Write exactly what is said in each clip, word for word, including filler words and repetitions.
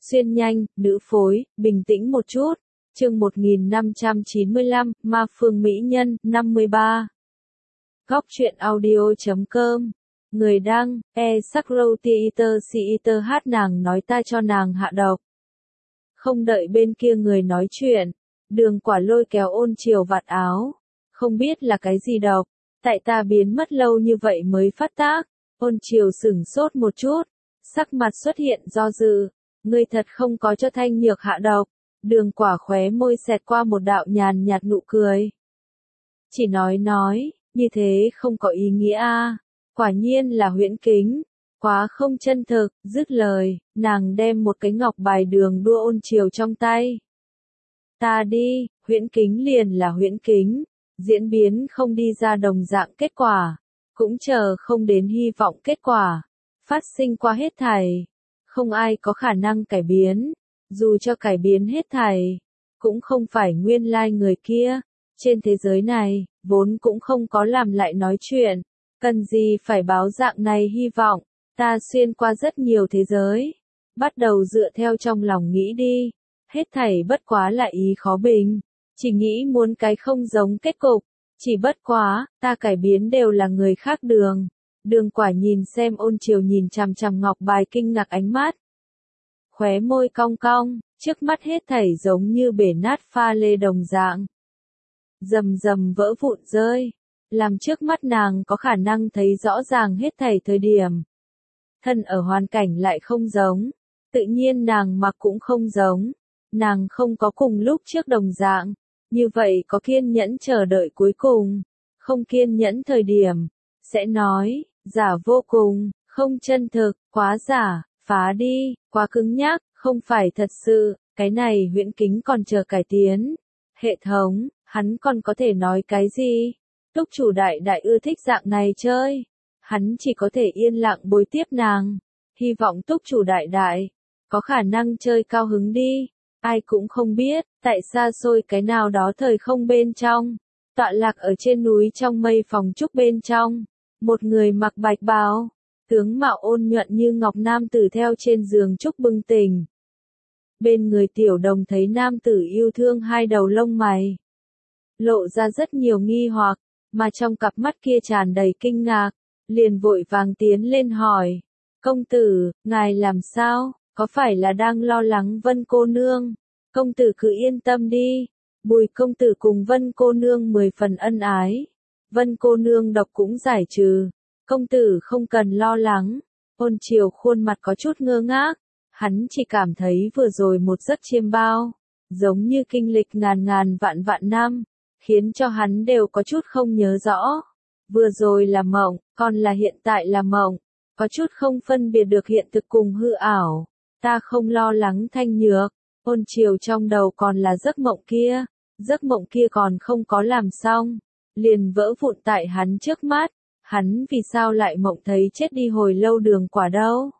Xuyên nhanh, nữ phối, bình tĩnh một chút. Chương một nghìn năm trăm chín mươi lăm, Ma Phương Mỹ Nhân, năm mươi ba. Góc truyện audio chấm com. Người đăng, e Sakro Theater Theater hát nàng nói ta cho nàng hạ độc. Không đợi bên kia người nói chuyện, Đường Quả lôi kéo Ôn Triều vạt áo. Không biết là cái gì độc, tại ta biến mất lâu như vậy mới phát tác. Ôn Triều sửng sốt một chút, sắc mặt xuất hiện do dự. Ngươi thật không có cho Thanh Nhược hạ độc. Đường Quả khóe môi xẹt qua một đạo nhàn nhạt nụ cười. Chỉ nói nói, như thế không có ý nghĩa a. Quả nhiên là huyễn kính, quá không chân thực. Dứt lời, nàng đem một cái ngọc bài đường đua Ôn Triều trong tay. Ta đi, huyễn kính liền là huyễn kính, diễn biến không đi ra đồng dạng kết quả, cũng chờ không đến hy vọng kết quả, phát sinh qua hết thảy. Không ai có khả năng cải biến, dù cho cải biến hết thảy, cũng không phải nguyên lai người kia. Trên thế giới này, vốn cũng không có làm lại nói chuyện, cần gì phải báo dạng này hy vọng. Ta xuyên qua rất nhiều thế giới, bắt đầu dựa theo trong lòng nghĩ đi, hết thảy bất quá là ý khó bình, chỉ nghĩ muốn cái không giống kết cục, chỉ bất quá, ta cải biến đều là người khác đường. Đường Quả nhìn xem Ôn Triều nhìn chằm chằm ngọc bài kinh ngạc ánh mắt. Khóe môi cong cong, trước mắt hết thảy giống như bể nát pha lê đồng dạng. Rầm rầm vỡ vụn rơi, làm trước mắt nàng có khả năng thấy rõ ràng hết thảy thời điểm. Thân ở hoàn cảnh lại không giống, tự nhiên nàng mặc cũng không giống, nàng không có cùng lúc trước đồng dạng, như vậy có kiên nhẫn chờ đợi cuối cùng, không kiên nhẫn thời điểm, sẽ nói, giả vô cùng, không chân thực, quá giả, phá đi, quá cứng nhắc, không phải thật sự, cái này huyễn kính còn chờ cải tiến. Hệ thống, hắn còn có thể nói cái gì? Túc chủ đại đại ưa thích dạng này chơi. Hắn chỉ có thể yên lặng bồi tiếp nàng. Hy vọng túc chủ đại đại, có khả năng chơi cao hứng đi. Ai cũng không biết, tại xa xôi cái nào đó thời không bên trong. Tọa lạc ở trên núi trong mây phòng trúc bên trong. Một người mặc bạch bào, tướng mạo ôn nhuận như ngọc nam tử theo trên giường trúc bừng tỉnh. Bên người Tiểu Đồng thấy nam tử yêu thương hai đầu lông mày, lộ ra rất nhiều nghi hoặc, mà trong cặp mắt kia tràn đầy kinh ngạc, liền vội vàng tiến lên hỏi, công tử, ngài làm sao, có phải là đang lo lắng Vân cô nương? Công tử cứ yên tâm đi, Bùi công tử cùng Vân cô nương mười phần ân ái, Vân cô nương độc cũng giải trừ, công tử không cần lo lắng. Ôn Triều khuôn mặt có chút ngơ ngác, hắn chỉ cảm thấy vừa rồi một giấc chiêm bao, giống như kinh lịch ngàn ngàn vạn vạn năm, khiến cho hắn đều có chút không nhớ rõ. Vừa rồi là mộng, còn là hiện tại là mộng, có chút không phân biệt được hiện thực cùng hư ảo. Ta không lo lắng Thanh Nhược. Ôn Triều trong đầu còn là giấc mộng kia, giấc mộng kia còn không có làm xong, liền vỡ vụn tại hắn trước mắt. Hắn vì sao lại mộng thấy chết đi hồi lâu Đường Quả đâu?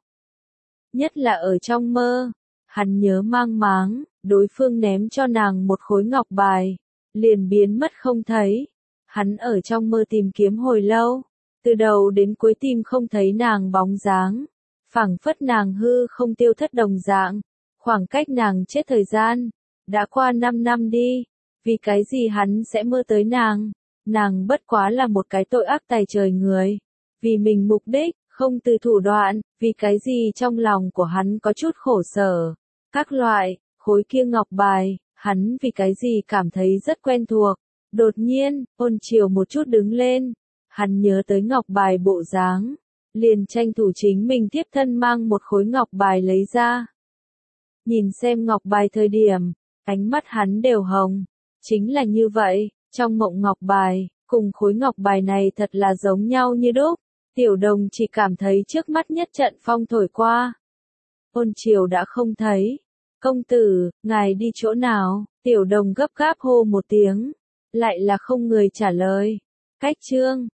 Nhất là ở trong mơ, hắn nhớ mang máng, đối phương ném cho nàng một khối ngọc bài, liền biến mất không thấy. Hắn ở trong mơ tìm kiếm hồi lâu, từ đầu đến cuối tìm không thấy nàng bóng dáng, phảng phất nàng hư không tiêu thất đồng dạng. Khoảng cách nàng chết thời gian, đã qua năm năm đi, vì cái gì hắn sẽ mơ tới nàng? Nàng bất quá là một cái tội ác tày trời người, vì mình mục đích, không từ thủ đoạn, vì cái gì trong lòng của hắn có chút khổ sở. Các loại, khối kia ngọc bài, hắn vì cái gì cảm thấy rất quen thuộc. Đột nhiên, Ôn Triều một chút đứng lên, hắn nhớ tới ngọc bài bộ dáng, liền tranh thủ chính mình tiếp thân mang một khối ngọc bài lấy ra. Nhìn xem ngọc bài thời điểm, ánh mắt hắn đều hồng, chính là như vậy, trong mộng ngọc bài, cùng khối ngọc bài này thật là giống nhau như đúc. Tiểu Đồng chỉ cảm thấy trước mắt nhất trận phong thổi qua. Ôn Triều đã không thấy. Công tử, ngài đi chỗ nào? Tiểu Đồng gấp gáp hô một tiếng, lại là không người trả lời. Cách chương,